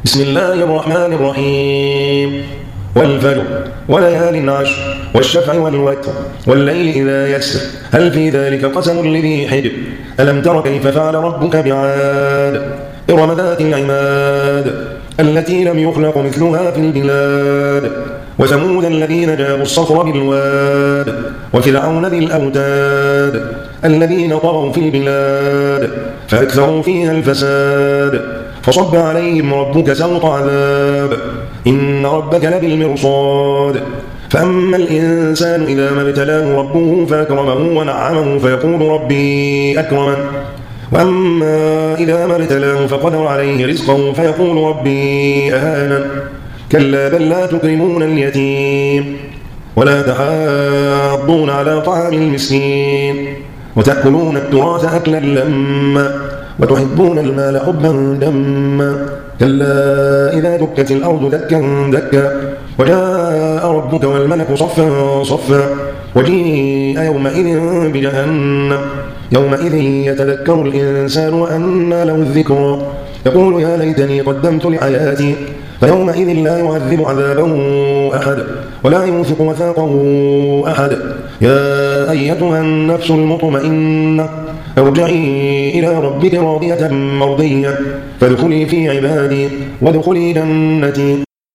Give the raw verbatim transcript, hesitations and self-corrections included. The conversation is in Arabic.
بسم الله الرحمن الرحيم والفجر وليال عشر والشفع والوتر والليل إذا يسر هل في ذلك قسم لذي حجر ألم تر كيف فعل ربك بعاد إرم ذات العماد التي لم يخلق مثلها في البلاد وثمود الذين جابوا الصخر بالواد وفرعون ذي الأوتاد الذين طغوا في البلاد فأكثروا فيها الفساد فصب عليهم ربك سوط عذاب إن ربك لبالمرصاد فأما الإنسان إذا ما ابتلاه ربه فأكرمه ونعمه فيقول ربي أكرمن وأما إذا ما ابتلاه فقدر عليه رزقه فيقول ربي أهانن كلا بل لا تكرمون اليتيم ولا تحاضون على طعام المسكين وتأكلون التراث أكلا لما وتحبون المال حبا جما كلا إذا دكت الأرض دكا دكا وجاء ربك والملك صفا صفا وجيء يومئذ بجهنم يومئذ يتذكر الإنسان وأنى له الذكرى يقول يا ليتني قدمت لحياتي فيومئذ لا يعذب عذابه أحد ولا يوثق وثاقه أحد يا أيتها النفس المطمئنة ارجعي إلى ربك راضية مرضية فادخلي في عبادي وادخلي جنتي.